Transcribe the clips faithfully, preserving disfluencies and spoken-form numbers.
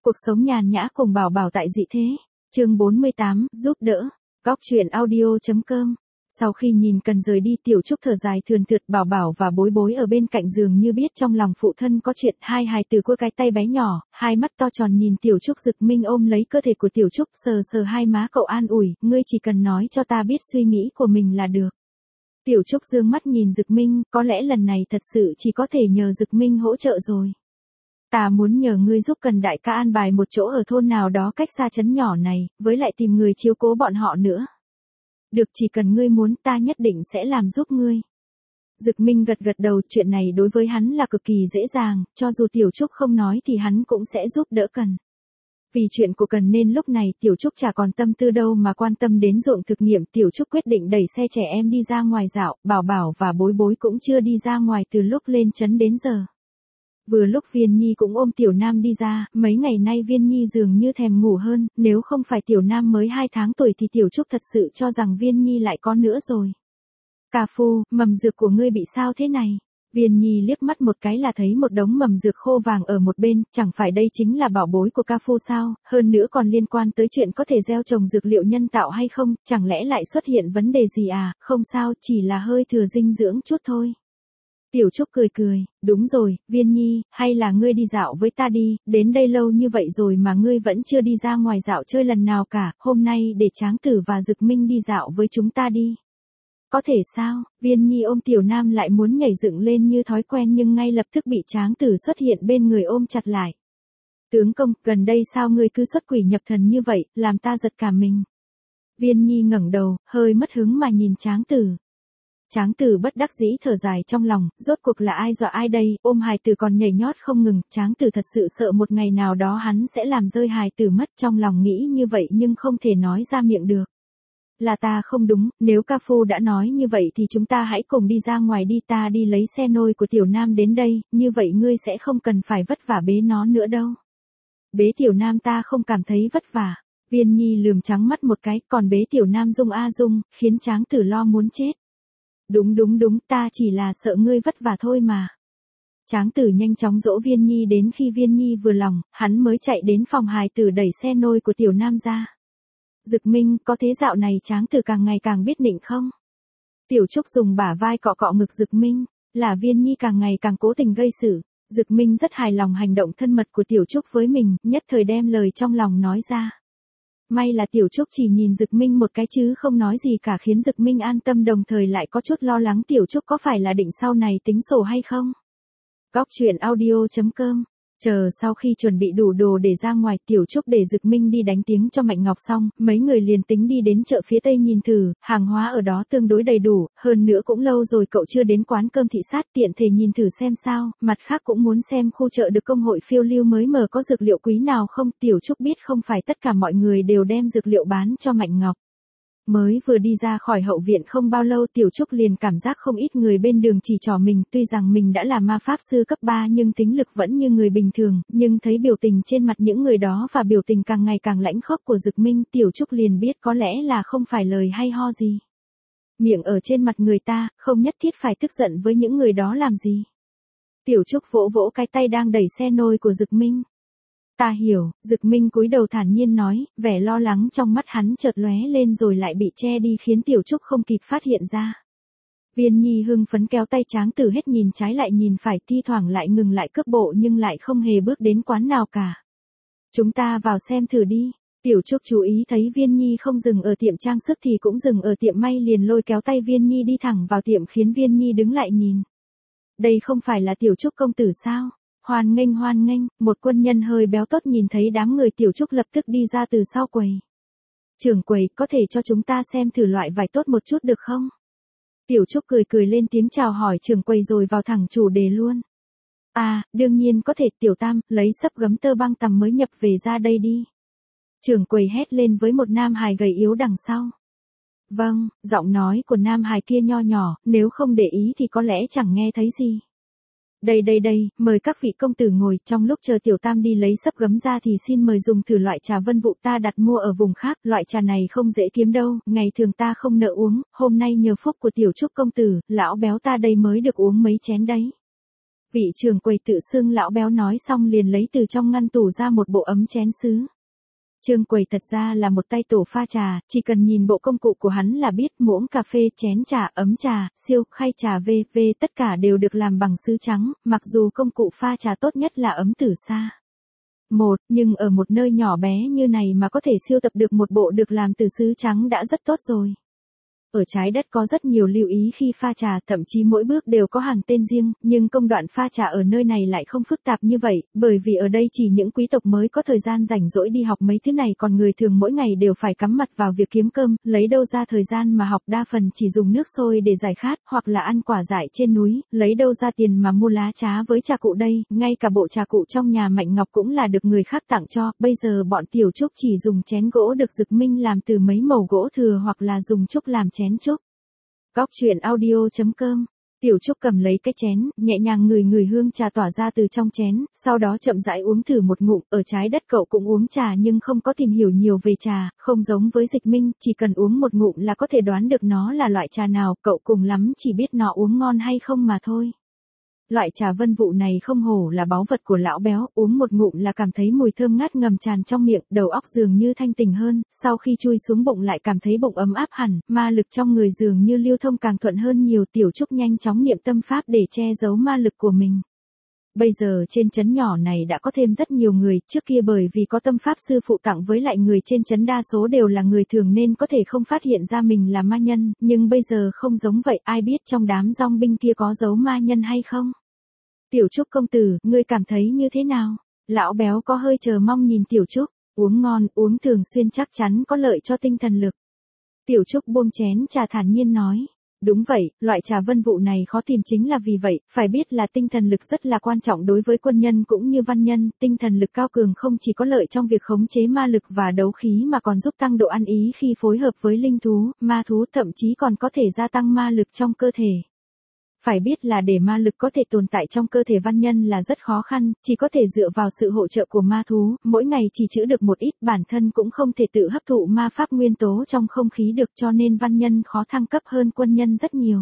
Cuộc sống nhàn nhã cùng Bảo Bảo tại dị thế. Chương bốn mươi tám, giúp đỡ. Góc truyện audio chấm com. Sau khi nhìn Cần rời đi, Tiểu Trúc thở dài thườn thượt. Bảo Bảo và Bối Bối ở bên cạnh giường như biết trong lòng phụ thân có chuyện. Hai hài từ cua cái tay bé nhỏ, hai mắt to tròn nhìn Tiểu Trúc. Dực Minh ôm lấy cơ thể của Tiểu Trúc, sờ sờ hai má cậu an ủi, ngươi chỉ cần nói cho ta biết suy nghĩ của mình là được. Tiểu Trúc dương mắt nhìn Dực Minh, có lẽ lần này thật sự chỉ có thể nhờ Dực Minh hỗ trợ rồi. Ta muốn nhờ ngươi giúp Cần đại ca an bài một chỗ ở thôn nào đó cách xa trấn nhỏ này, với lại tìm người chiếu cố bọn họ nữa. Được, chỉ cần ngươi muốn, ta nhất định sẽ làm giúp ngươi. Dực Minh gật gật đầu, chuyện này đối với hắn là cực kỳ dễ dàng, cho dù Tiểu Trúc không nói thì hắn cũng sẽ giúp đỡ Cần. Vì chuyện của Cần nên lúc này Tiểu Trúc chả còn tâm tư đâu mà quan tâm đến ruộng thực nghiệm. Tiểu Trúc quyết định đẩy xe trẻ em đi ra ngoài dạo, Bảo Bảo và Bối Bối cũng chưa đi ra ngoài từ lúc lên trấn đến giờ. Vừa lúc Viên Nhi cũng ôm Tiểu Nam đi ra, mấy ngày nay Viên Nhi dường như thèm ngủ hơn, nếu không phải Tiểu Nam mới hai tháng tuổi thì Tiểu Trúc thật sự cho rằng Viên Nhi lại có nữa rồi. Cà Phu, mầm dược của ngươi bị sao thế này? Viên Nhi liếc mắt một cái là thấy một đống mầm dược khô vàng ở một bên, chẳng phải đây chính là bảo bối của Ca Phu sao, hơn nữa còn liên quan tới chuyện có thể gieo trồng dược liệu nhân tạo hay không, chẳng lẽ lại xuất hiện vấn đề gì à, không sao, chỉ là hơi thừa dinh dưỡng chút thôi. Tiểu Trúc cười cười, đúng rồi, Viên Nhi, hay là ngươi đi dạo với ta đi, đến đây lâu như vậy rồi mà ngươi vẫn chưa đi ra ngoài dạo chơi lần nào cả, hôm nay để Tráng Tử và Dực Minh đi dạo với chúng ta đi. Có thể sao? Viên Nhi ôm Tiểu Nam lại muốn nhảy dựng lên như thói quen nhưng ngay lập tức bị Tráng Tử xuất hiện bên người ôm chặt lại. Tướng công, gần đây sao ngươi cứ xuất quỷ nhập thần như vậy, làm ta giật cả mình. Viên Nhi ngẩng đầu, hơi mất hứng mà nhìn Tráng Tử. Tráng Tử bất đắc dĩ thở dài trong lòng, rốt cuộc là ai dọa ai đây, ôm hài tử còn nhảy nhót không ngừng, Tráng Tử thật sự sợ một ngày nào đó hắn sẽ làm rơi hài tử mất, trong lòng nghĩ như vậy nhưng không thể nói ra miệng được. Là ta không đúng, nếu Ca Phu đã nói như vậy thì chúng ta hãy cùng đi ra ngoài đi, ta đi lấy xe nôi của Tiểu Nam đến đây, như vậy ngươi sẽ không cần phải vất vả bế nó nữa đâu. Bế Tiểu Nam ta không cảm thấy vất vả. Viên Nhi lườm trắng mắt một cái, còn bế Tiểu Nam Dung a Dung, khiến Tráng Tử lo muốn chết. Đúng đúng đúng, ta chỉ là sợ ngươi vất vả thôi mà. Tráng Tử nhanh chóng dỗ Viên Nhi, đến khi Viên Nhi vừa lòng, hắn mới chạy đến phòng hài tử đẩy xe nôi của Tiểu Nam ra. Dực Minh, có thế dạo này Tráng Tử càng ngày càng biết nịnh không? Tiểu Trúc dùng bả vai cọ cọ ngực Dực Minh, là Viên Nhi càng ngày càng cố tình gây sự. Dực Minh rất hài lòng hành động thân mật của Tiểu Trúc với mình, nhất thời đem lời trong lòng nói ra. May là Tiểu Trúc chỉ nhìn Dực Minh một cái chứ không nói gì cả, khiến Dực Minh an tâm, đồng thời lại có chút lo lắng Tiểu Trúc có phải là định sau này tính sổ hay không. Góc truyện audio chấm com. Chờ sau khi chuẩn bị đủ đồ để ra ngoài, Tiểu Trúc để Dực Minh đi đánh tiếng cho Mạnh Ngọc xong, mấy người liền tính đi đến chợ phía Tây nhìn thử, hàng hóa ở đó tương đối đầy đủ, hơn nữa cũng lâu rồi cậu chưa đến quán cơm thị sát, tiện thể nhìn thử xem sao, mặt khác cũng muốn xem khu chợ được công hội phiêu lưu mới mở có dược liệu quý nào không. Tiểu Trúc biết không phải tất cả mọi người đều đem dược liệu bán cho Mạnh Ngọc. Mới vừa đi ra khỏi hậu viện không bao lâu, Tiểu Trúc liền cảm giác không ít người bên đường chỉ trỏ mình, tuy rằng mình đã là ma pháp sư cấp ba nhưng tính lực vẫn như người bình thường, nhưng thấy biểu tình trên mặt những người đó và biểu tình càng ngày càng lãnh khốc của Dực Minh, Tiểu Trúc liền biết có lẽ là không phải lời hay ho gì. Miệng ở trên mặt người ta, không nhất thiết phải tức giận với những người đó làm gì. Tiểu Trúc vỗ vỗ cái tay đang đẩy xe nôi của Dực Minh. Ta hiểu, Dực Minh cúi đầu thản nhiên nói, vẻ lo lắng trong mắt hắn chợt lóe lên rồi lại bị che đi khiến Tiểu Trúc không kịp phát hiện ra. Viên Nhi hưng phấn kéo tay Tráng Tử hết nhìn trái lại nhìn phải, thi thoảng lại ngừng lại cước bộ nhưng lại không hề bước đến quán nào cả. Chúng ta vào xem thử đi. Tiểu Trúc chú ý thấy Viên Nhi không dừng ở tiệm trang sức thì cũng dừng ở tiệm may, liền lôi kéo tay Viên Nhi đi thẳng vào tiệm, khiến Viên Nhi đứng lại nhìn. Đây không phải là Tiểu Trúc công tử sao? Hoan nghênh hoan nghênh, một quân nhân hơi béo tốt nhìn thấy đám người Tiểu Trúc lập tức đi ra từ sau quầy. Trưởng quầy, có thể cho chúng ta xem thử loại vải tốt một chút được không? Tiểu Trúc cười cười lên tiếng chào hỏi trưởng quầy rồi vào thẳng chủ đề luôn. À, đương nhiên có thể, Tiểu Tam, lấy xấp gấm tơ băng tằm mới nhập về ra đây đi. Trưởng quầy hét lên với một nam hài gầy yếu đằng sau. Vâng, giọng nói của nam hài kia nho nhỏ, nếu không để ý thì có lẽ chẳng nghe thấy gì. Đây đây đây, mời các vị công tử ngồi, trong lúc chờ Tiểu Tam đi lấy xấp gấm ra thì xin mời dùng thử loại trà Vân Vụ ta đặt mua ở vùng khác, loại trà này không dễ kiếm đâu, ngày thường ta không nỡ uống, hôm nay nhờ phúc của Tiểu Trúc công tử, lão béo ta đây mới được uống mấy chén đấy. Vị trưởng quầy tự xưng lão béo nói xong liền lấy từ trong ngăn tủ ra một bộ ấm chén sứ. Trương quầy thật ra là một tay tổ pha trà, chỉ cần nhìn bộ công cụ của hắn là biết muỗng cà phê, chén trà, ấm trà, siêu, khay trà vê vê tất cả đều được làm bằng sứ trắng, mặc dù công cụ pha trà tốt nhất là ấm từ xa. Một, nhưng ở một nơi nhỏ bé như này mà có thể sưu tập được một bộ được làm từ sứ trắng đã rất tốt rồi. Ở trái đất có rất nhiều lưu ý khi pha trà, thậm chí mỗi bước đều có hàng tên riêng, nhưng công đoạn pha trà ở nơi này lại không phức tạp như vậy, bởi vì ở đây chỉ những quý tộc mới có thời gian rảnh rỗi đi học mấy thứ này, còn người thường mỗi ngày đều phải cắm mặt vào việc kiếm cơm, lấy đâu ra thời gian mà học, đa phần chỉ dùng nước sôi để giải khát, hoặc là ăn quả dại trên núi, lấy đâu ra tiền mà mua lá trà với trà cụ đây, ngay cả bộ trà cụ trong nhà Mạnh Ngọc cũng là được người khác tặng cho, bây giờ bọn Tiểu Trúc chỉ dùng chén gỗ được Dực Minh làm từ mấy mẩu gỗ thừa hoặc là dùng trúc làm chén trúc. Góc chuyện audio chấm com. Tiểu Trúc cầm lấy cái chén, nhẹ nhàng ngửi ngửi hương trà tỏa ra từ trong chén, sau đó chậm rãi uống thử một ngụm. Ở trái đất cậu cũng uống trà nhưng không có tìm hiểu nhiều về trà, không giống với Dịch Minh, chỉ cần uống một ngụm là có thể đoán được nó là loại trà nào, cậu cùng lắm chỉ biết nó uống ngon hay không mà thôi. Loại trà vân vụ này không hổ là báu vật của lão béo, uống một ngụm là cảm thấy mùi thơm ngát ngầm tràn trong miệng, đầu óc dường như thanh tỉnh hơn, sau khi chui xuống bụng lại cảm thấy bụng ấm áp hẳn, ma lực trong người dường như lưu thông càng thuận hơn nhiều. Tiểu Trúc nhanh chóng niệm tâm pháp để che giấu ma lực của mình. Bây giờ trên trấn nhỏ này đã có thêm rất nhiều người, trước kia bởi vì có tâm pháp sư phụ tặng với lại người trên trấn đa số đều là người thường nên có thể không phát hiện ra mình là ma nhân, nhưng bây giờ không giống vậy, ai biết trong đám dòng binh kia có giấu ma nhân hay không? Tiểu Trúc công tử, ngươi cảm thấy như thế nào? Lão béo có hơi chờ mong nhìn Tiểu Trúc, uống ngon, uống thường xuyên chắc chắn có lợi cho tinh thần lực. Tiểu Trúc buông chén trà thản nhiên nói. Đúng vậy, loại trà vân vụ này khó tìm chính là vì vậy, phải biết là tinh thần lực rất là quan trọng đối với quân nhân cũng như văn nhân, tinh thần lực cao cường không chỉ có lợi trong việc khống chế ma lực và đấu khí mà còn giúp tăng độ ăn ý khi phối hợp với linh thú, ma thú, thậm chí còn có thể gia tăng ma lực trong cơ thể. Phải biết là để ma lực có thể tồn tại trong cơ thể văn nhân là rất khó khăn, chỉ có thể dựa vào sự hỗ trợ của ma thú, mỗi ngày chỉ trữ được một ít, bản thân cũng không thể tự hấp thụ ma pháp nguyên tố trong không khí được, cho nên văn nhân khó thăng cấp hơn quân nhân rất nhiều.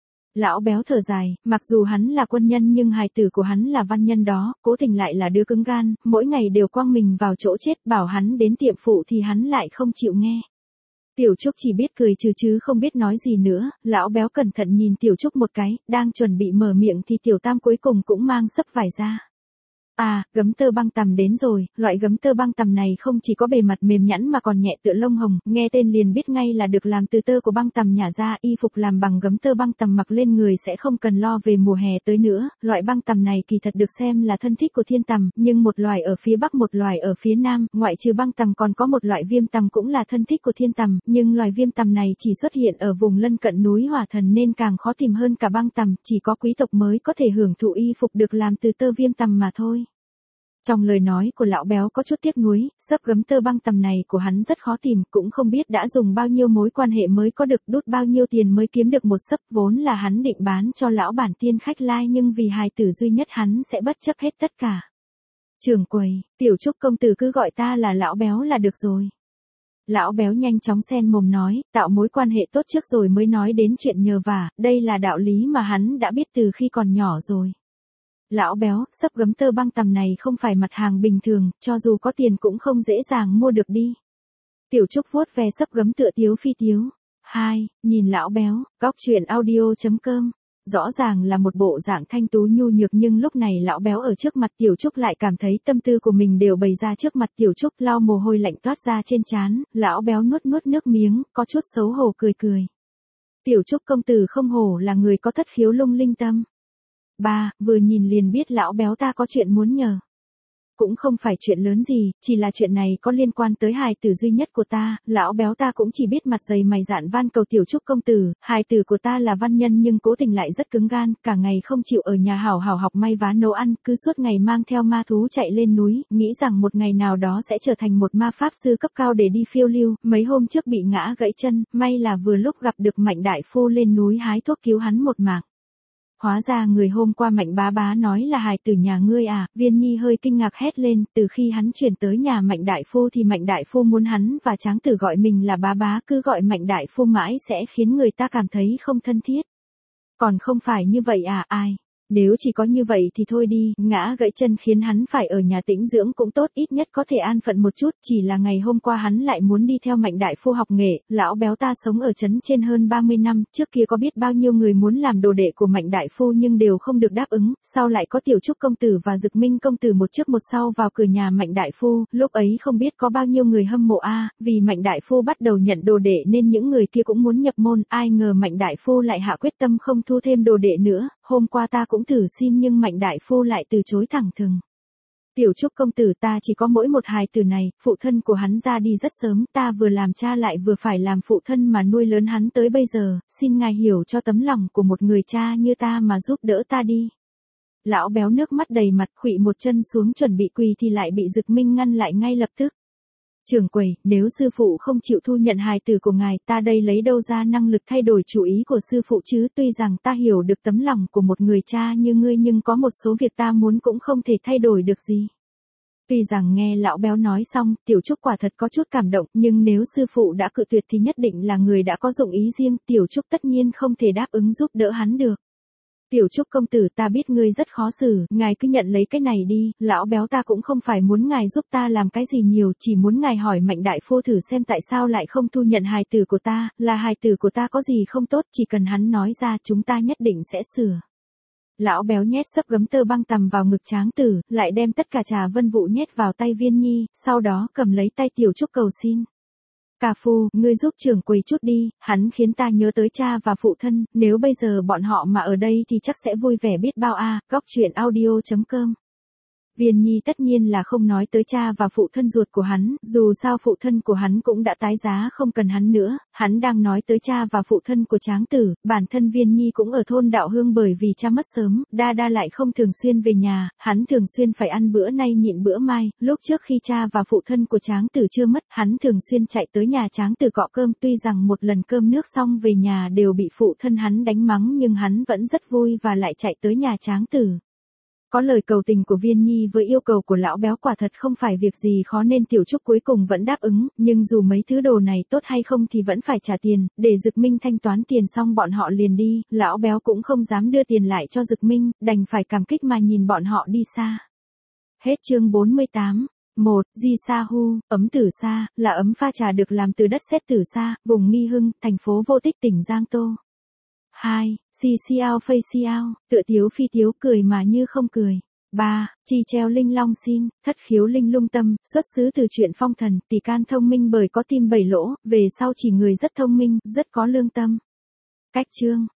Lão béo thở dài, mặc dù hắn là quân nhân nhưng hài tử của hắn là văn nhân đó, Cố Tình lại là đứa cứng gan, mỗi ngày đều quăng mình vào chỗ chết, bảo hắn đến tiệm phụ thì hắn lại không chịu nghe. Tiểu Trúc chỉ biết cười trừ chứ không biết nói gì nữa, lão béo cẩn thận nhìn Tiểu Trúc một cái, đang chuẩn bị mở miệng thì Tiểu Tam cuối cùng cũng mang sấp vải ra. À, gấm tơ băng tằm đến rồi, loại gấm tơ băng tằm này không chỉ có bề mặt mềm nhẵn mà còn nhẹ tựa lông hồng, nghe tên liền biết ngay là được làm từ tơ của băng tằm nhả ra, y phục làm bằng gấm tơ băng tằm mặc lên người sẽ không cần lo về mùa hè tới nữa. Loại băng tằm này kỳ thật được xem là thân thích của thiên tằm, nhưng một loài ở phía bắc một loài ở phía nam, ngoại trừ băng tằm còn có một loại viêm tằm cũng là thân thích của thiên tằm, nhưng loài viêm tằm này chỉ xuất hiện ở vùng lân cận núi Hỏa Thần nên càng khó tìm hơn cả băng tằm, chỉ có quý tộc mới có thể hưởng thụ y phục được làm từ tơ viêm tằm mà thôi. Trong lời nói của lão béo có chút tiếc nuối, xấp gấm tơ băng tằm này của hắn rất khó tìm, cũng không biết đã dùng bao nhiêu mối quan hệ mới có được, đút bao nhiêu tiền mới kiếm được một xấp, vốn là hắn định bán cho lão bản tiên khách lai nhưng vì hài tử duy nhất hắn sẽ bất chấp hết tất cả. Trưởng quầy, Tiểu Trúc công tử cứ gọi ta là lão béo là được rồi. Lão béo nhanh chóng xen mồm nói, tạo mối quan hệ tốt trước rồi mới nói đến chuyện nhờ vả, đây là đạo lý mà hắn đã biết từ khi còn nhỏ rồi. Lão béo, xấp gấm tơ băng tằm này không phải mặt hàng bình thường, cho dù có tiền cũng không dễ dàng mua được đi. Tiểu Trúc vuốt ve xấp gấm tựa tiếu phi tiếu. Hai, nhìn lão béo, góc chuyện audio chấm com. Rõ ràng là một bộ dạng thanh tú nhu nhược nhưng lúc này lão béo ở trước mặt Tiểu Trúc lại cảm thấy tâm tư của mình đều bày ra trước mặt Tiểu Trúc, lau mồ hôi lạnh toát ra trên trán, lão béo nuốt nuốt nước miếng, có chút xấu hổ cười cười. Tiểu Trúc công tử không hổ là người có thất khiếu lung linh tâm. Ba, vừa nhìn liền biết lão béo ta có chuyện muốn nhờ. Cũng không phải chuyện lớn gì, chỉ là chuyện này có liên quan tới hài tử duy nhất của ta, lão béo ta cũng chỉ biết mặt dày mày dạn van cầu Tiểu Trúc công tử, hài tử của ta là văn nhân nhưng Cố Tình lại rất cứng gan, cả ngày không chịu ở nhà hảo hảo học may vá nấu ăn, cứ suốt ngày mang theo ma thú chạy lên núi, nghĩ rằng một ngày nào đó sẽ trở thành một ma pháp sư cấp cao để đi phiêu lưu, mấy hôm trước bị ngã gãy chân, may là vừa lúc gặp được Mạnh đại phu lên núi hái thuốc cứu hắn một mạng. Hóa ra người hôm qua Mạnh bá bá nói là hài tử nhà ngươi à, Viên Nhi hơi kinh ngạc hét lên, từ khi hắn chuyển tới nhà Mạnh đại phu thì Mạnh đại phu muốn hắn và Tráng Tử gọi mình là bá bá, cứ gọi Mạnh đại phu mãi sẽ khiến người ta cảm thấy không thân thiết. Còn không phải như vậy à, ai? Nếu chỉ có như vậy thì thôi đi, ngã gãy chân khiến hắn phải ở nhà tĩnh dưỡng cũng tốt, ít nhất có thể an phận một chút, chỉ là ngày hôm qua hắn lại muốn đi theo Mạnh đại phu học nghệ, lão béo ta sống ở trấn trên hơn ba mươi năm, trước kia có biết bao nhiêu người muốn làm đồ đệ của Mạnh đại phu nhưng đều không được đáp ứng, sau lại có Tiểu Trúc công tử và Dực Minh công tử một trước một sau vào cửa nhà Mạnh đại phu, lúc ấy không biết có bao nhiêu người hâm mộ a, vì Mạnh đại phu bắt đầu nhận đồ đệ nên những người kia cũng muốn nhập môn, ai ngờ Mạnh đại phu lại hạ quyết tâm không thu thêm đồ đệ nữa, hôm qua ta cũng thử xin nhưng Mạnh đại phu lại từ chối thẳng thừng. Tiểu Trúc công tử, ta chỉ có mỗi một hài tử này, phụ thân của hắn ra đi rất sớm, ta vừa làm cha lại vừa phải làm phụ thân mà nuôi lớn hắn tới bây giờ, xin ngài hiểu cho tấm lòng của một người cha như ta mà giúp đỡ ta đi. Lão béo nước mắt đầy mặt, khuỵu một chân xuống chuẩn bị quỳ thì lại bị Dực Minh ngăn lại ngay lập tức. Trưởng quầy, nếu sư phụ không chịu thu nhận hài tử của ngài, ta đây lấy đâu ra năng lực thay đổi chủ ý của sư phụ chứ, tuy rằng ta hiểu được tấm lòng của một người cha như ngươi nhưng có một số việc ta muốn cũng không thể thay đổi được gì. Tuy rằng nghe lão béo nói xong, Tiểu Trúc quả thật có chút cảm động, nhưng nếu sư phụ đã cự tuyệt thì nhất định là người đã có dụng ý riêng, Tiểu Trúc tất nhiên không thể đáp ứng giúp đỡ hắn được. Tiểu Trúc công tử, ta biết ngươi rất khó xử, ngài cứ nhận lấy cái này đi, lão béo ta cũng không phải muốn ngài giúp ta làm cái gì nhiều, chỉ muốn ngài hỏi Mạnh đại phu thử xem tại sao lại không thu nhận hài tử của ta, là hài tử của ta có gì không tốt, chỉ cần hắn nói ra chúng ta nhất định sẽ sửa. Lão béo nhét xấp gấm tơ băng tằm vào ngực Tráng Tử, lại đem tất cả trà vân vụ nhét vào tay Viên Nhi, sau đó cầm lấy tay Tiểu Trúc cầu xin. Cà phu, ngươi giúp trưởng quầy chút đi, hắn khiến ta nhớ tới cha và phụ thân, nếu bây giờ bọn họ mà ở đây thì chắc sẽ vui vẻ biết bao a. À. Góc truyện audio chấm com. Viên Nhi tất nhiên là không nói tới cha và phụ thân ruột của hắn, dù sao phụ thân của hắn cũng đã tái giá không cần hắn nữa, hắn đang nói tới cha và phụ thân của Tráng Tử, bản thân Viên Nhi cũng ở thôn Đạo Hương bởi vì cha mất sớm, đa đa lại không thường xuyên về nhà, hắn thường xuyên phải ăn bữa nay nhịn bữa mai, lúc trước khi cha và phụ thân của Tráng Tử chưa mất, hắn thường xuyên chạy tới nhà Tráng Tử cọ cơm, tuy rằng một lần cơm nước xong về nhà đều bị phụ thân hắn đánh mắng nhưng hắn vẫn rất vui và lại chạy tới nhà Tráng Tử. Có lời cầu tình của Viên Nhi với yêu cầu của lão béo quả thật không phải việc gì khó nên Tiểu Trúc cuối cùng vẫn đáp ứng, nhưng dù mấy thứ đồ này tốt hay không thì vẫn phải trả tiền, để Dực Minh thanh toán tiền xong bọn họ liền đi, lão béo cũng không dám đưa tiền lại cho Dực Minh, đành phải cảm kích mà nhìn bọn họ đi xa. Hết chương bốn mươi tám. một. Di Sa Hu, ấm tử sa, là ấm pha trà được làm từ đất sét tử sa, vùng Nghi Hưng, thành phố Vô Tích tỉnh Giang Tô. hai. Xì xiao phây xiao, tựa tiếu phi tiếu cười mà như không cười. ba. Chi treo linh long xin, thất khiếu linh lung tâm, xuất xứ từ chuyện phong thần, tỷ can thông minh bởi có tim bảy lỗ, về sau chỉ người rất thông minh, rất có lương tâm. Cách chương.